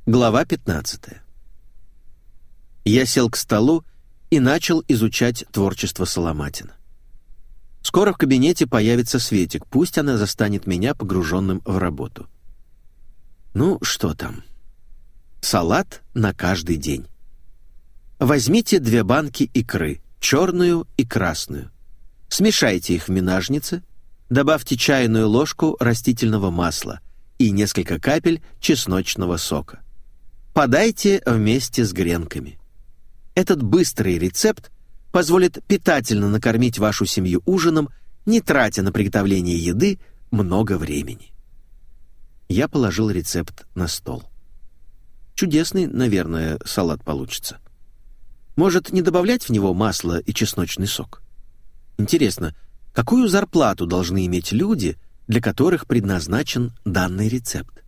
Глава 15. Я сел к столу и начал изучать творчество Соломатина. Скоро в кабинете появится Светик, пусть она застанет меня погруженным в работу. Ну, что там? Салат на каждый день. Возьмите 2 банки икры, черную и красную. Смешайте их в менажнице, добавьте чайную ложку растительного масла и несколько капель чесночного сока. Подайте вместе с гренками. Этот быстрый рецепт позволит питательно накормить вашу семью ужином, не тратя на приготовление еды много времени. Я положил рецепт на стол. Чудесный, наверное, салат получится. Может, не добавлять в него масло и чесночный сок? Интересно, какую зарплату должны иметь люди, для которых предназначен данный рецепт?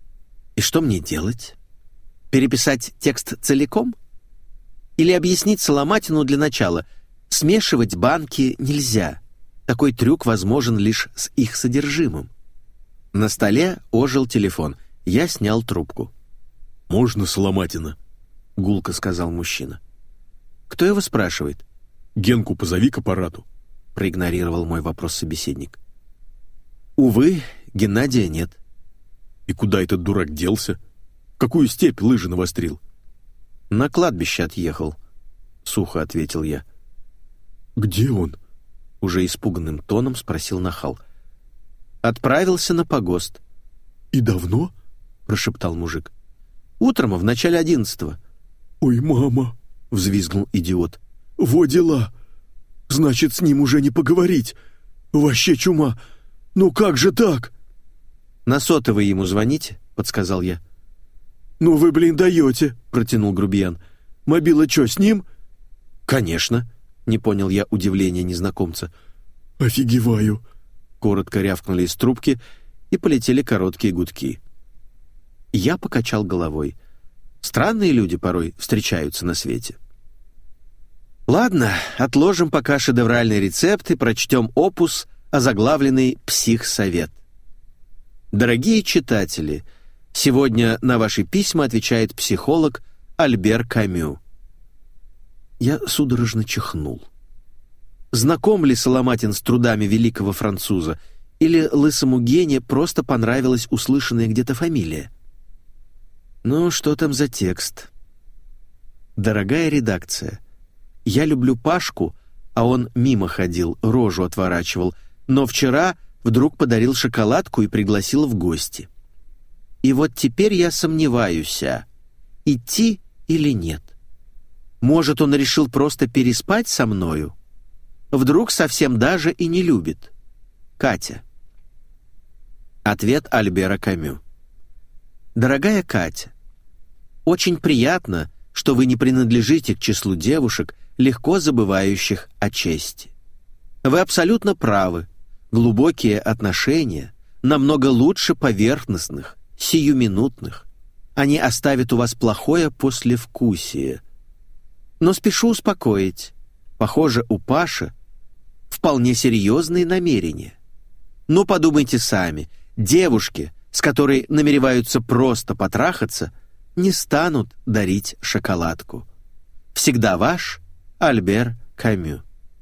И что мне делать? Переписать текст целиком? Или объяснить Соломатину для начала: смешивать банки нельзя. Такой трюк возможен лишь с их содержимым. На столе ожил телефон. Я снял трубку. «Можно Соломатина?» — гулко сказал мужчина. «Кто его спрашивает?» «Генку позови к аппарату», — проигнорировал мой вопрос собеседник. «Увы, Геннадия нет». «И куда этот дурак делся? В какую степь лыжи навострил?» «На кладбище отъехал», — сухо ответил я. «Где он?» — уже испуганным тоном спросил нахал. «Отправился на погост». «И давно?» — прошептал мужик. «Утром, в начале 11-го». «Ой, мама!» — взвизгнул идиот. «Во дела! Значит, с ним уже не поговорить! Вообще чума! Ну как же так?» «На сотовый ему звоните», — подсказал я. «Ну вы, блин, даете!» — протянул грубиян. «Мобила что, с ним?» «Конечно», — не понял я удивления незнакомца. «Офигеваю!» — коротко рявкнули из трубки, и полетели короткие гудки. Я покачал головой. Странные люди порой встречаются на свете. Ладно, отложим пока шедевральный рецепт и прочтем опус, озаглавленный «Психсовет». Дорогие читатели, сегодня на ваши письма отвечает психолог Альбер Камю. Я судорожно чихнул. Знаком ли Соломатин с трудами великого француза, или лысому Гене просто понравилась услышанная где-то фамилия? Ну, что там за текст? Дорогая редакция, я люблю Пашку, а он мимо ходил, рожу отворачивал, но вчера вдруг подарил шоколадку и пригласил в гости. И вот теперь я сомневаюсь, идти или нет. Может, он решил просто переспать со мною? Вдруг совсем даже и не любит. Катя. Ответ Альбера Камю. Дорогая Катя, очень приятно, что вы не принадлежите к числу девушек, легко забывающих о чести. Вы абсолютно правы. Глубокие отношения намного лучше поверхностных, сиюминутных. Они оставят у вас плохое послевкусие. Но спешу успокоить. Похоже, у Паши вполне серьезные намерения. Но подумайте сами, девушки, с которой намереваются просто потрахаться, не станут дарить шоколадку. Всегда ваш Альбер Камю.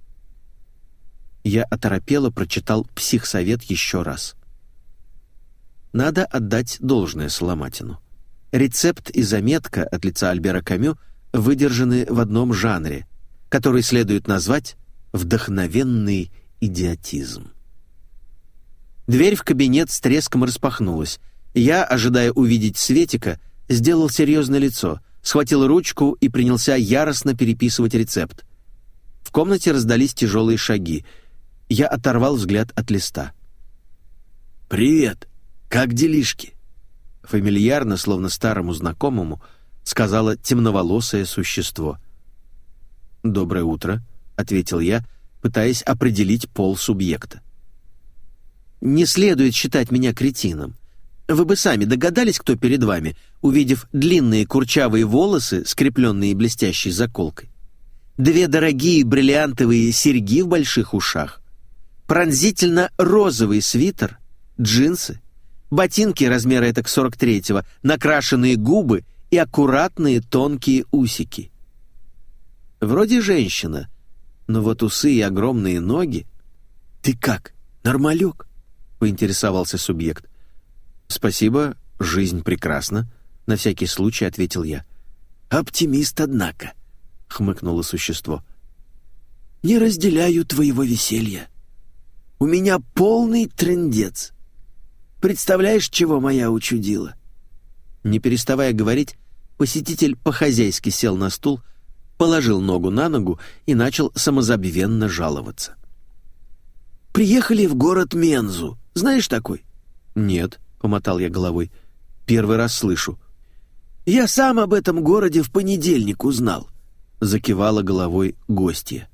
Я оторопело прочитал «Психсовет» еще раз. Надо отдать должное Соломатину. Рецепт и заметка от лица Альбера Камю выдержаны в одном жанре, который следует назвать «вдохновенный идиотизм». Дверь в кабинет с треском распахнулась. Я, ожидая увидеть Светика, сделал серьезное лицо, схватил ручку и принялся яростно переписывать рецепт. В комнате раздались тяжелые шаги. Я оторвал взгляд от листа. «Привет! Как делишки?» Фамильярно, словно старому знакомому, сказала темноволосое существо. «Доброе утро», — ответил я, пытаясь определить пол субъекта. «Не следует считать меня кретином. Вы бы сами догадались, кто перед вами, увидев длинные курчавые волосы, скрепленные блестящей заколкой, 2 дорогие бриллиантовые серьги в больших ушах, пронзительно розовый свитер, джинсы, Ботинки размера этак 43-го, накрашенные губы и аккуратные тонкие усики. Вроде женщина, но вот усы и огромные ноги. «Ты как, нормалек?» — поинтересовался субъект. «Спасибо, жизнь прекрасна», — на всякий случай ответил я. «Оптимист, однако», — хмыкнуло существо. «Не разделяю твоего веселья. У меня полный трындец. Представляешь, чего моя учудила?» Не переставая говорить, посетитель по-хозяйски сел на стул, положил ногу на ногу и начал самозабвенно жаловаться. «Приехали в город Мензу. Знаешь такой?» «Нет», — помотал я головой, — «первый раз слышу». «Я сам об этом городе в понедельник узнал», — закивала головой гостья.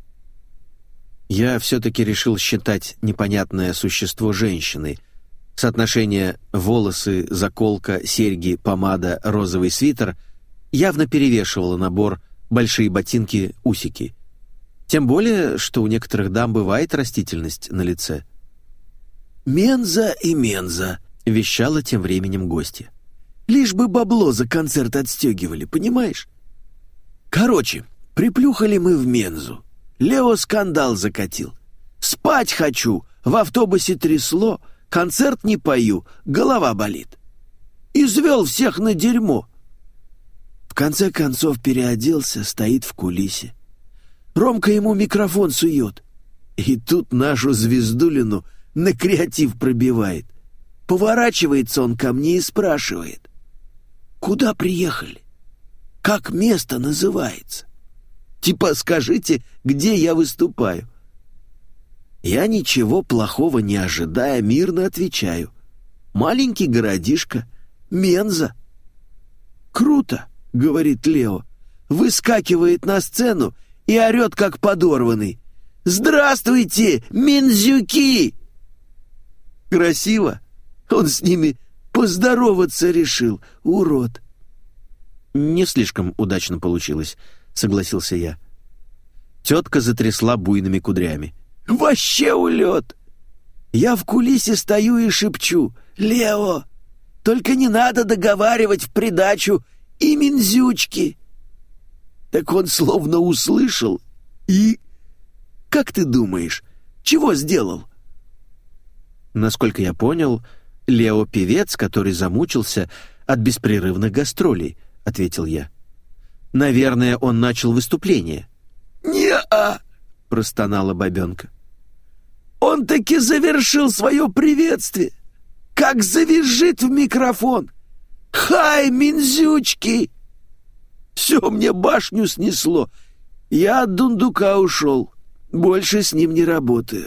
Я все-таки решил считать непонятное существо женщиной. Соотношение волосы, заколка, серьги, помада, розовый свитер явно перевешивало набор большие ботинки, усики. Тем более, что у некоторых дам бывает растительность на лице. «Менза и Менза», — вещала тем временем гостья. «Лишь бы бабло за концерт отстегивали, понимаешь? Короче, приплюхали мы в Мензу. Лео скандал закатил. Спать хочу, в автобусе трясло, концерт не пою, голова болит. Извел всех на дерьмо. В конце концов переоделся, стоит в кулисе. Ромка ему микрофон сует. И тут нашу звездулину на креатив пробивает. Поворачивается он ко мне и спрашивает: «Куда приехали? Как место называется? Типа скажите, где я выступаю?» Я, ничего плохого не ожидая, мирно отвечаю: «Маленький городишко, Менза». «Круто», — говорит Лео, выскакивает на сцену и орет, как подорванный: «Здравствуйте, мензюки!» Красиво. Он с ними поздороваться решил, урод. «Не слишком удачно получилось», — согласился я. Тетка затрясла буйными кудрями. «Вообще улет! Я в кулисе стою и шепчу: «Лео, только не надо договаривать в придачу и мензючки». Так он словно услышал и... Как ты думаешь, чего сделал? Насколько я понял, Лео певец, который замучился от беспрерывных гастролей, — ответил я. Наверное, он начал выступление. «Не-а!» — простонала бабенка. «Он таки завершил свое приветствие. Как завизжит в микрофон: «Хай, мензючки!» Все, мне башню снесло. Я от дундука ушел. Больше с ним не работаю.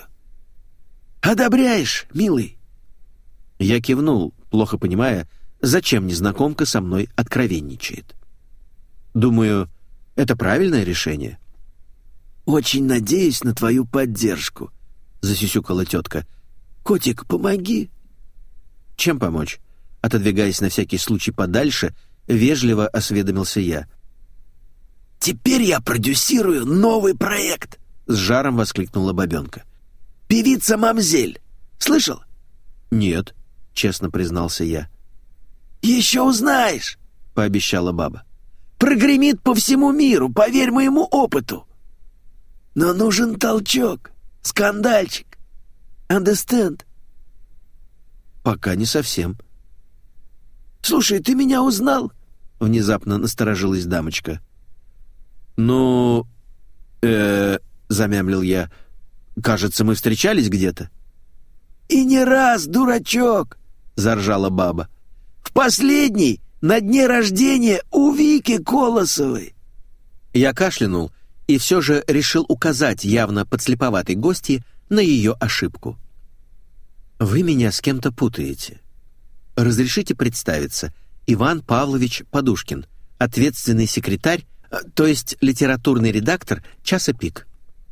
Одобряешь, милый?» Я кивнул, плохо понимая, зачем незнакомка со мной откровенничает. Думаю, это правильное решение. «Очень надеюсь на твою поддержку», — засюсюкала тетка. «Котик, помоги». «Чем помочь?» Отодвигаясь на всякий случай подальше, вежливо осведомился я. «Теперь я продюсирую новый проект», — с жаром воскликнула бабенка. «Певица Мамзель. Слышал?» «Нет», — честно признался я. «Еще узнаешь», — пообещала баба. «Прогремит по всему миру, поверь моему опыту. Но нужен толчок, скандальчик. Understand?» «Пока не совсем». «Слушай, ты меня узнал?» — внезапно насторожилась дамочка. «Ну, замямлил я. «Кажется, мы встречались где-то». «И не раз, дурачок!» — заржала баба. «В последний, на дне рождения у Вики Колосовой». Я кашлянул и все же решил указать явно подслеповатой гостье на ее ошибку. «Вы меня с кем-то путаете. Разрешите представиться: Иван Павлович Подушкин, ответственный секретарь, то есть литературный редактор «Часа пик».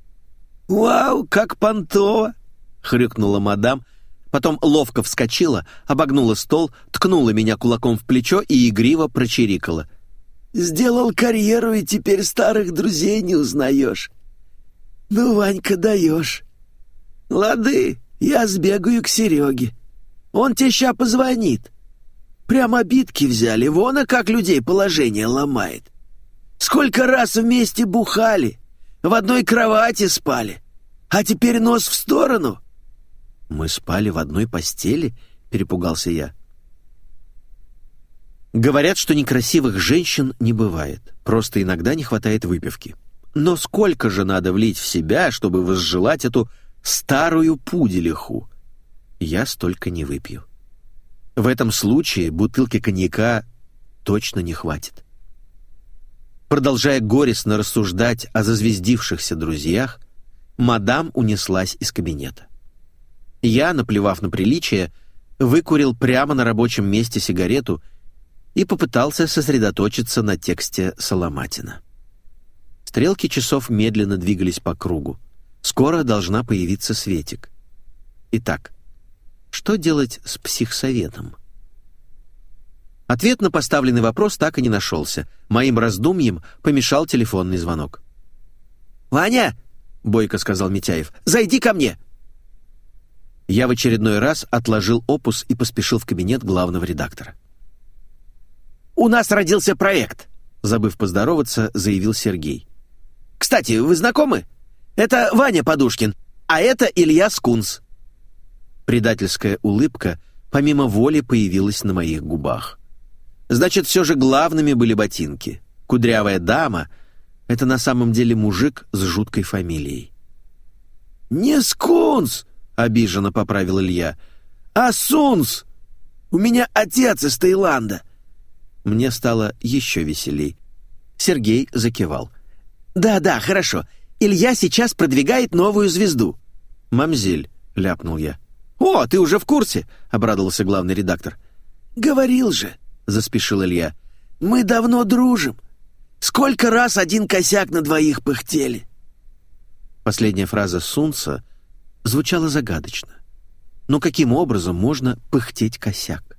«Вау, как понтово!» — хрюкнула мадам, потом ловко вскочила, обогнула стол, ткнула меня кулаком в плечо и игриво прочирикала: «Сделал карьеру, и теперь старых друзей не узнаешь. Ну, Ванька, даешь. Лады, я сбегаю к Сереге. Он тебе ща позвонит. Прям обидки взяли, вон, а как людей положение ломает. Сколько раз вместе бухали, в одной кровати спали, а теперь нос в сторону». «Мы спали в одной постели?» — перепугался я. Говорят, что некрасивых женщин не бывает, просто иногда не хватает выпивки. Но сколько же надо влить в себя, чтобы возжелать эту старую пуделиху? Я столько не выпью. В этом случае бутылки коньяка точно не хватит. Продолжая горестно рассуждать о зазвездившихся друзьях, мадам унеслась из кабинета. Я, наплевав на приличие, выкурил прямо на рабочем месте сигарету и попытался сосредоточиться на тексте Соломатина. Стрелки часов медленно двигались по кругу. Скоро должна появиться Светик. Итак, что делать с психсоветом? Ответ на поставленный вопрос так и не нашелся. Моим раздумьям помешал телефонный звонок. «Ваня!» — бойко сказал Митяев. «Зайди ко мне!» Я в очередной раз отложил опус и поспешил в кабинет главного редактора. «У нас родился проект», — забыв поздороваться, заявил Сергей. «Кстати, вы знакомы? Это Ваня Подушкин, а это Илья Скунс». Предательская улыбка помимо воли появилась на моих губах. Значит, все же главными были ботинки. Кудрявая дама — это на самом деле мужик с жуткой фамилией. «Не Скунс», — обиженно поправил Илья, — «а Сунс. У меня отец из Таиланда». Мне стало еще веселей. Сергей закивал. «Да, хорошо. Илья сейчас продвигает новую звезду». «Мамзель», — ляпнул я. «О, ты уже в курсе?» — обрадовался главный редактор. «Говорил же», — заспешил Илья. «Мы давно дружим. Сколько раз один косяк на двоих пыхтели». Последняя фраза Сунца звучала загадочно. Но каким образом можно пыхтеть косяк?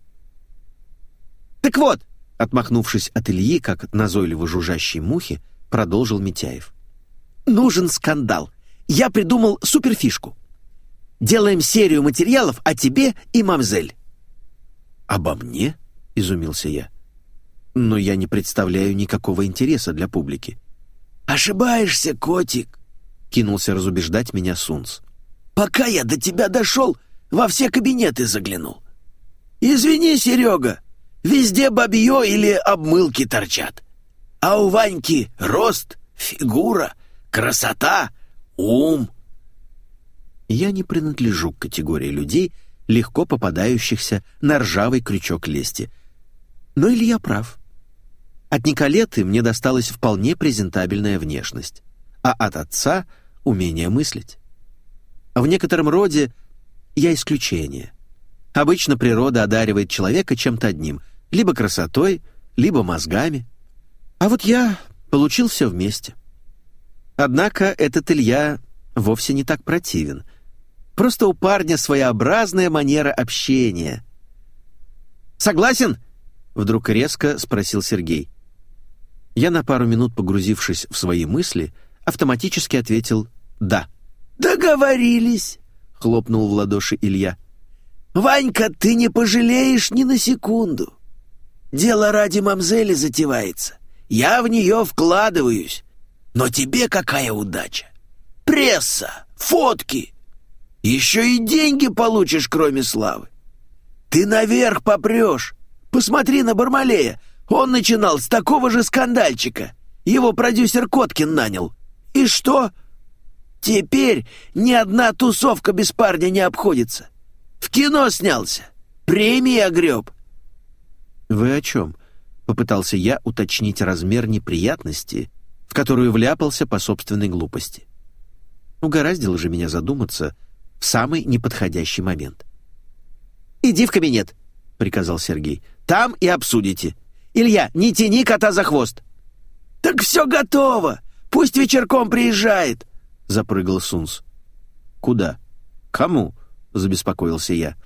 «Так вот», — отмахнувшись от Ильи, как от назойливо жужжащей мухи, продолжил Митяев. «Нужен скандал. Я придумал суперфишку. Делаем серию материалов о тебе и мамзель». «Обо мне?» — изумился я. «Но я не представляю никакого интереса для публики». «Ошибаешься, котик», — кинулся разубеждать меня Сунц. «Пока я до тебя дошел, во все кабинеты заглянул. Извини, Серега, везде бабье или обмылки торчат. А у Ваньки рост, фигура, красота, ум». Я не принадлежу к категории людей, легко попадающихся на ржавый крючок лести. Но Илья прав. От Николеты мне досталась вполне презентабельная внешность, а от отца — умение мыслить. В некотором роде я исключение. Обычно природа одаривает человека чем-то одним — либо красотой, либо мозгами. А вот я получил все вместе. Однако этот Илья вовсе не так противен. Просто у парня своеобразная манера общения. «Согласен?» — вдруг резко спросил Сергей. Я, на пару минут погрузившись в свои мысли, автоматически ответил «да». «Договорились», — хлопнул в ладоши Илья. «Ванька, ты не пожалеешь ни на секунду. Дело ради мамзели затевается. Я в нее вкладываюсь. Но тебе какая удача? Пресса, фотки. Еще и деньги получишь, кроме славы. Ты наверх попрешь. Посмотри на Бармалея. Он начинал с такого же скандальчика. Его продюсер Коткин нанял. И что? Теперь ни одна тусовка без парня не обходится. В кино снялся. Премии огреб». «Вы о чем?» — попытался я уточнить размер неприятности, в которую вляпался по собственной глупости. Угораздило же меня задуматься в самый неподходящий момент. «Иди в кабинет», — приказал Сергей. «Там и обсудите. Илья, не тяни кота за хвост». «Так все готово. Пусть вечерком приезжает», — запрыгал Сунс. «Куда? Кому?» — забеспокоился я.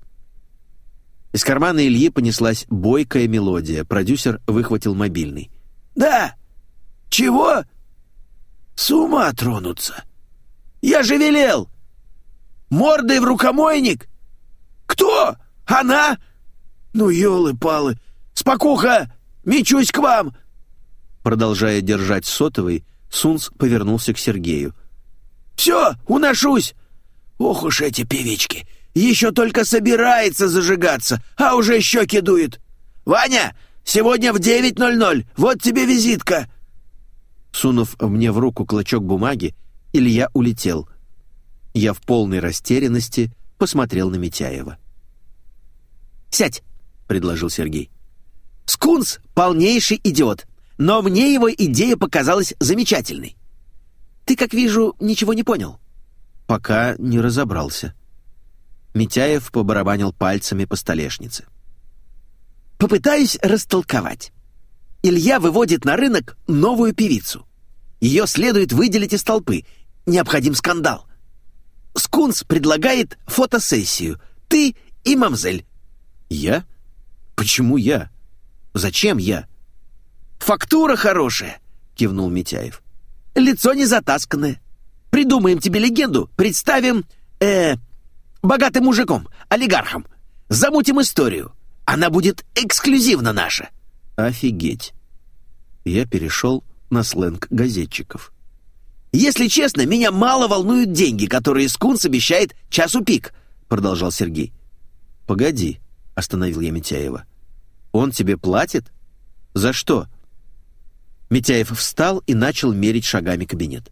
Из кармана Ильи понеслась бойкая мелодия. Продюсер выхватил мобильный. «Да? Чего? С ума тронуться. Я же велел. Мордой в рукомойник. Кто? Она? Ну, елы-палы! Спокуха! Мечусь к вам!» Продолжая держать сотовый, Сунс повернулся к Сергею. «Все, уношусь! Ох уж эти певички! Еще только собирается зажигаться, а уже щеки дует! Ваня, сегодня в 9:00, вот тебе визитка!» Сунув мне в руку клочок бумаги, Илья улетел. Я в полной растерянности посмотрел на Митяева. «Сядь», — предложил Сергей. «Скунс — полнейший идиот, но мне его идея показалась замечательной. Ты, как вижу, ничего не понял». Пока не разобрался. Митяев побарабанил пальцами по столешнице. «Попытаюсь растолковать. Илья выводит на рынок новую певицу. Ее следует выделить из толпы. Необходим скандал. Скунс предлагает фотосессию. Ты и мамзель». «Я? Почему я? Зачем я?» «Фактура хорошая», — кивнул Митяев. «Лицо не затасканное. Придумаем тебе легенду, представим, богатым мужиком, олигархом. Замутим историю. Она будет эксклюзивно наша». «Офигеть!» Я перешел на сленг газетчиков. «Если честно, меня мало волнуют деньги, которые Скунс обещает часу пик», — продолжал Сергей. «Погоди», — остановил я Митяева. «Он тебе платит? За что?» Митяев встал и начал мерить шагами кабинет.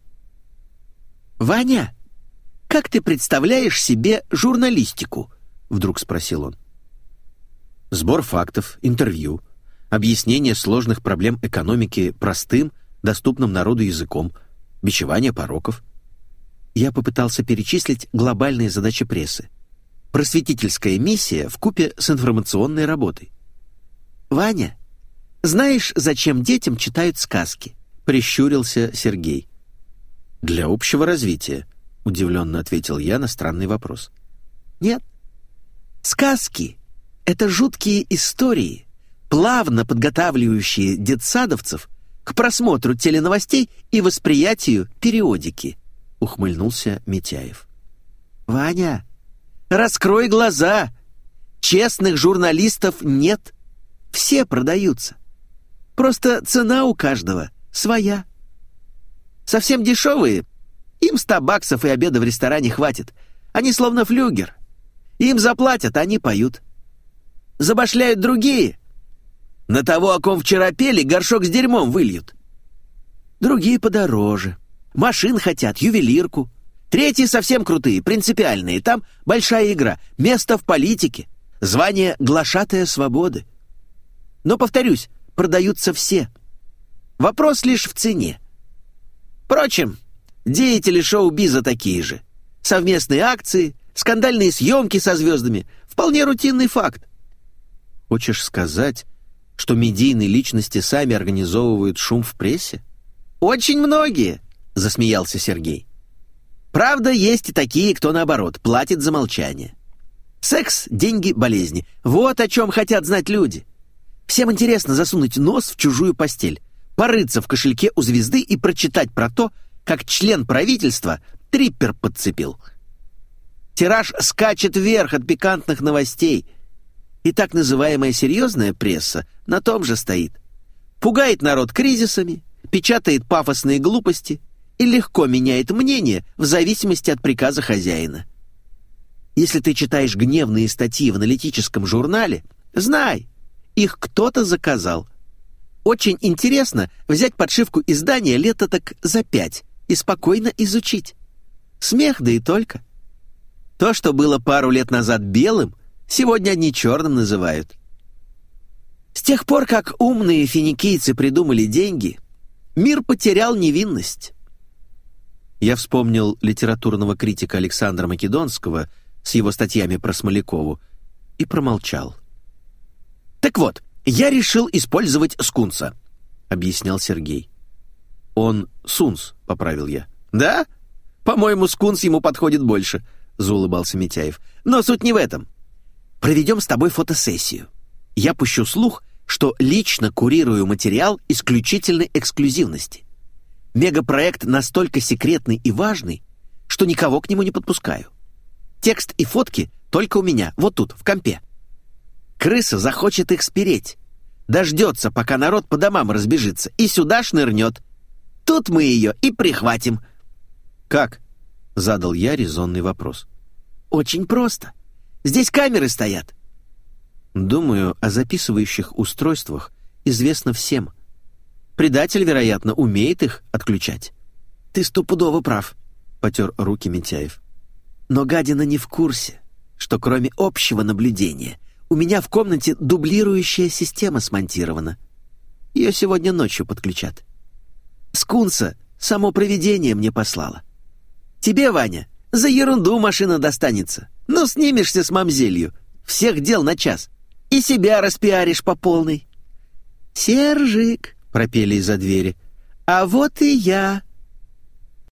«Ваня, как ты представляешь себе журналистику?» — вдруг спросил он. Сбор фактов, интервью, объяснение сложных проблем экономики простым, доступным народу языком, бичевание пороков. Я попытался перечислить глобальные задачи прессы. Просветительская миссия вкупе с информационной работой. «Ваня, знаешь, зачем детям читают сказки?» — прищурился Сергей. «Для общего развития», — удивленно ответил я на странный вопрос. «Нет. Сказки — это жуткие истории, плавно подготавливающие детсадовцев к просмотру теленовостей и восприятию периодики», — ухмыльнулся Митяев. «Ваня, раскрой глаза. Честных журналистов нет. Все продаются. Просто цена у каждого своя. Совсем дешевые, им $100 и обеда в ресторане хватит. Они словно флюгер. Им заплатят, они поют. Забашляют другие. На того, о ком вчера пели, горшок с дерьмом выльют. Другие подороже. Машин хотят, ювелирку. Третьи совсем крутые, принципиальные. Там большая игра, место в политике, звание глашатая свободы. Но, повторюсь, продаются все. Вопрос лишь в цене. Впрочем, деятели шоу-биза такие же. Совместные акции, скандальные съемки со звездами — вполне рутинный факт. Хочешь сказать, что медийные личности сами организовывают шум в прессе? «Очень многие», — засмеялся Сергей. «Правда, есть и такие, кто, наоборот, платит за молчание. Секс, деньги, болезни — вот о чем хотят знать люди. Всем интересно засунуть нос в чужую постель, порыться в кошельке у звезды и прочитать про то, как член правительства триппер подцепил. Тираж скачет вверх от пикантных новостей, и так называемая серьезная пресса на том же стоит. Пугает народ кризисами, печатает пафосные глупости и легко меняет мнение в зависимости от приказа хозяина. Если ты читаешь гневные статьи в аналитическом журнале, знай, их кто-то заказал. Очень интересно взять подшивку издания лет так за 5 и спокойно изучить. Смех, да и только. То, что было пару лет назад белым, сегодня они черным называют. С тех пор, как умные финикийцы придумали деньги, мир потерял невинность». Я вспомнил литературного критика Александра Македонского с его статьями про Смолякову и промолчал. «Так вот, я решил использовать Скунса», — объяснял Сергей. «Он Сунс», — поправил я. «Да? По-моему, Скунс ему подходит больше», — заулыбался Митяев. «Но суть не в этом. Проведем с тобой фотосессию. Я пущу слух, что лично курирую материал исключительной эксклюзивности. Мегапроект настолько секретный и важный, что никого к нему не подпускаю. Текст и фотки только у меня, вот тут, в компе. Крыса захочет их спереть. Дождется, пока народ по домам разбежится, и сюда шнырнет. Тут мы ее и прихватим». «Как?» — задал я резонный вопрос. «Очень просто. Здесь камеры стоят». «Думаю, о записывающих устройствах известно всем. Предатель, вероятно, умеет их отключать». «Ты стопудово прав», — потер руки Митяев. «но гадина не в курсе, что кроме общего наблюдения у меня в комнате дублирующая система смонтирована. Ее сегодня ночью подключат. Скунса само провидение мне послало. Тебе, Ваня, за ерунду машина достанется. Ну, снимешься с мамзелью. Всех дел на час. И себя распиаришь по полной». «Сержик», — пропели из-за двери, — «а вот и я».